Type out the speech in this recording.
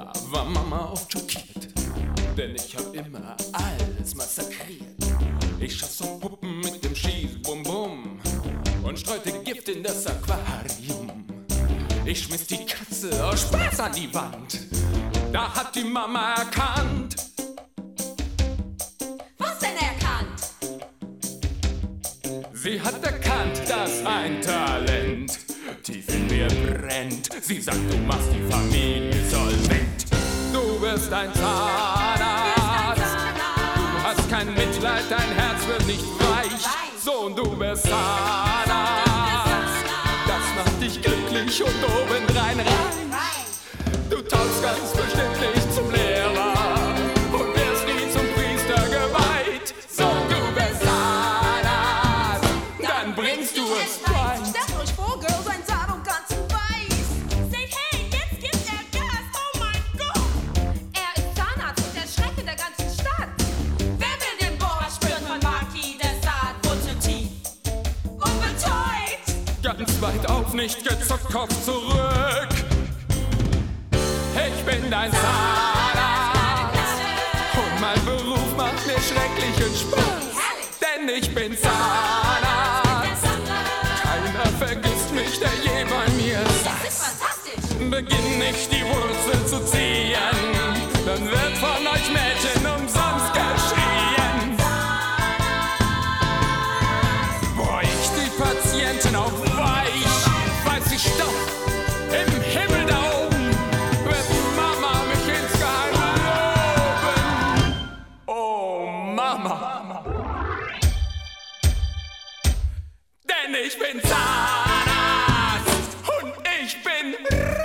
Früher war Mama oft schockiert, denn ich hab immer alles massakriert. Ich schoss auf Puppen mit dem Schieß-Bum-Bum und streute Gift in das Aquarium. Ich schmiss die Katze aus Spaß an die Wand. Da hat die Mama erkannt. Was denn erkannt? Sie hat erkannt, dass ein Talent tief in mir brennt. Sie sagt, du machst die Familie solvent. Du wirst ein Zahnarzt. Du hast kein Mitleid, dein Herz wird nicht weich. Sohn, du wirst Zahnarzt. Das macht dich glücklich und obendrein reich. Du taugst ganz bestimmt nicht zum Lehrer und wirst nie zum Priester geweiht. Sohn, du wirst Zahnarzt. Dann bringst du es bei. Stellt euch vor, Girl, sein Zahn und ganz weiß. Seht, hey, jetzt gibt er Gas, oh mein Gott. Er ist Zahnarzt und der Schreck in der ganzen Stadt. Wer will den Bohrer spüren von Marquis de Sade? Wurzel tief und betäubt. Ganz weit auf, nicht gezockt, Kopf zurück. Ich bin dein Zahnarzt und mein Beruf macht mir schrecklichen Spaß, denn ich bin Zahnarzt. Keiner vergisst mich, der je bei mir saß. Beginn nicht die Wurzel zu ziehen, dann wird von euch Mädchen umsonst geschrien. Boah, ich die Patienten auf weich, weiß ich doch, im Himmel da oben wird Mama mich insgeheim loben. Oh Mama, denn ich bin Zahnarzt und ich bin